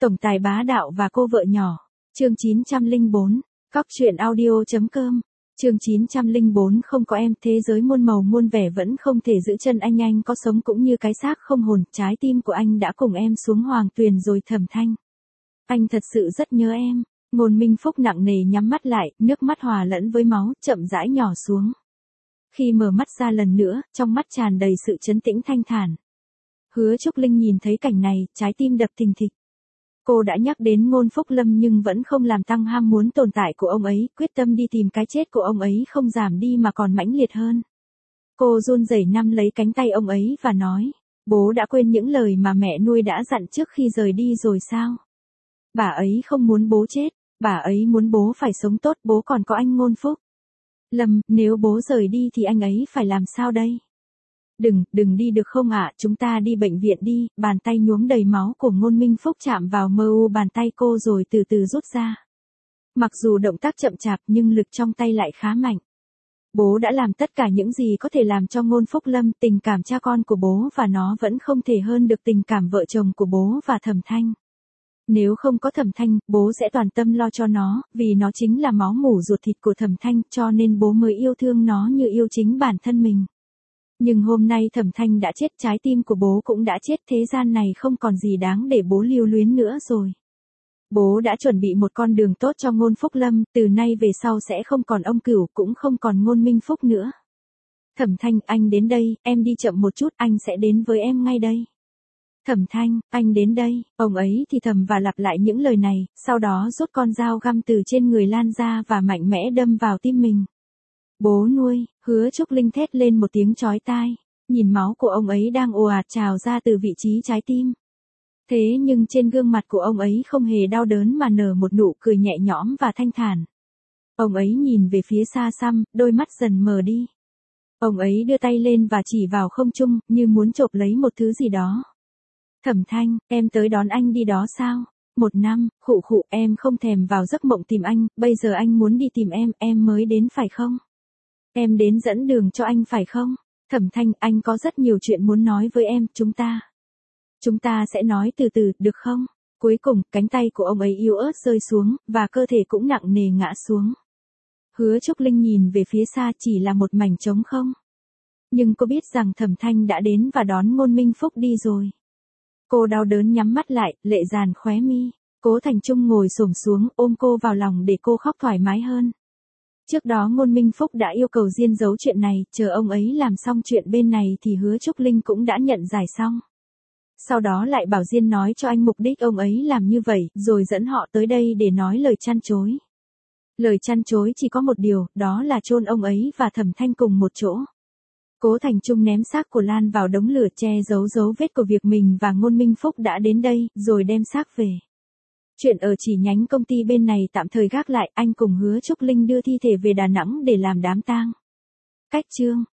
Tổng tài bá đạo và cô vợ nhỏ. Chương 904. Cóc truyện audio.com. Chương 904. Không có em, thế giới muôn màu muôn vẻ vẫn không thể giữ chân anh có sống cũng như cái xác không hồn, trái tim của anh đã cùng em xuống hoàng tuyền rồi. Thẩm Thanh. Anh thật sự rất nhớ em. Ngôn Minh Phúc nặng nề nhắm mắt lại, nước mắt hòa lẫn với máu, chậm rãi nhỏ xuống. Khi mở mắt ra lần nữa, trong mắt tràn đầy sự trấn tĩnh thanh thản. Hứa Trúc Linh nhìn thấy cảnh này, trái tim đập thình thịch. Cô đã nhắc đến Ngôn Phúc Lâm nhưng vẫn không làm tăng ham muốn tồn tại của ông ấy, quyết tâm đi tìm cái chết của ông ấy không giảm đi mà còn mãnh liệt hơn. Cô run rẩy nắm lấy cánh tay ông ấy và nói, bố đã quên những lời mà mẹ nuôi đã dặn trước khi rời đi rồi sao? Bà ấy không muốn bố chết, bà ấy muốn bố phải sống tốt, bố còn có anh Ngôn Phúc Lâm, nếu bố rời đi thì anh ấy phải làm sao đây? Đừng đi được không ạ, chúng ta đi bệnh viện đi. Bàn tay nhuốm đầy máu của Ngôn Minh Phúc chạm vào mờ u bàn tay cô rồi từ từ rút ra. Mặc dù động tác chậm chạp nhưng lực trong tay lại khá mạnh. Bố đã làm tất cả những gì có thể làm cho Ngôn Phúc Lâm, tình cảm cha con của bố và nó vẫn không thể hơn được tình cảm vợ chồng của bố và Thẩm Thanh. Nếu không có Thẩm Thanh, bố sẽ toàn tâm lo cho nó, vì nó chính là máu mủ ruột thịt của Thẩm Thanh, cho nên bố mới yêu thương nó như yêu chính bản thân mình. Nhưng hôm nay Thẩm Thanh đã chết, trái tim của bố cũng đã chết, thế gian này không còn gì đáng để bố lưu luyến nữa rồi. Bố đã chuẩn bị một con đường tốt cho Ngôn Phúc Lâm, từ nay về sau sẽ không còn ông Cửu, cũng không còn Ngôn Minh Phúc nữa. Thẩm Thanh, anh đến đây, em đi chậm một chút, anh sẽ đến với em ngay đây. Thẩm Thanh, anh đến đây, ông ấy thì thầm và lặp lại những lời này, sau đó rút con dao găm từ trên người Lan ra và mạnh mẽ đâm vào tim mình. Bố nuôi, Hứa Trúc Linh thét lên một tiếng chói tai, nhìn máu của ông ấy đang ồ ạt trào ra từ vị trí trái tim. Thế nhưng trên gương mặt của ông ấy không hề đau đớn mà nở một nụ cười nhẹ nhõm và thanh thản. Ông ấy nhìn về phía xa xăm, đôi mắt dần mờ đi. Ông ấy đưa tay lên và chỉ vào không trung, như muốn chộp lấy một thứ gì đó. Thẩm Thanh, em tới đón anh đi đó sao? 1 năm, khụ, em không thèm vào giấc mộng tìm anh, bây giờ anh muốn đi tìm em mới đến phải không? Em đến dẫn đường cho anh phải không? Thẩm Thanh, anh có rất nhiều chuyện muốn nói với em, chúng ta sẽ nói từ từ, được không? Cuối cùng, cánh tay của ông ấy yếu ớt rơi xuống, và cơ thể cũng nặng nề ngã xuống. Hứa Trúc Linh nhìn về phía xa chỉ là một mảnh trống không. Nhưng cô biết rằng Thẩm Thanh đã đến và đón Ngôn Minh Phúc đi rồi. Cô đau đớn nhắm mắt lại, lệ dàn khóe mi. Cố Thành Trung ngồi xổm xuống, ôm cô vào lòng để cô khóc thoải mái hơn. Trước đó Ngôn Minh Phúc đã yêu cầu Diên giấu chuyện này, chờ ông ấy làm xong chuyện bên này thì Hứa Trúc Linh cũng đã nhận giải xong. Sau đó lại bảo Diên nói cho anh mục đích ông ấy làm như vậy, rồi dẫn họ tới đây để nói lời chăn chối. Lời chăn chối chỉ có một điều, đó là chôn ông ấy và Thẩm Thanh cùng một chỗ. Cố Thành Trung ném xác của Lan vào đống lửa che giấu dấu vết của việc mình và Ngôn Minh Phúc đã đến đây, rồi đem xác về. Chuyện ở chi nhánh công ty bên này tạm thời gác lại, anh cùng Hứa Trúc Linh đưa thi thể về Đà Nẵng để làm đám tang. Cách chương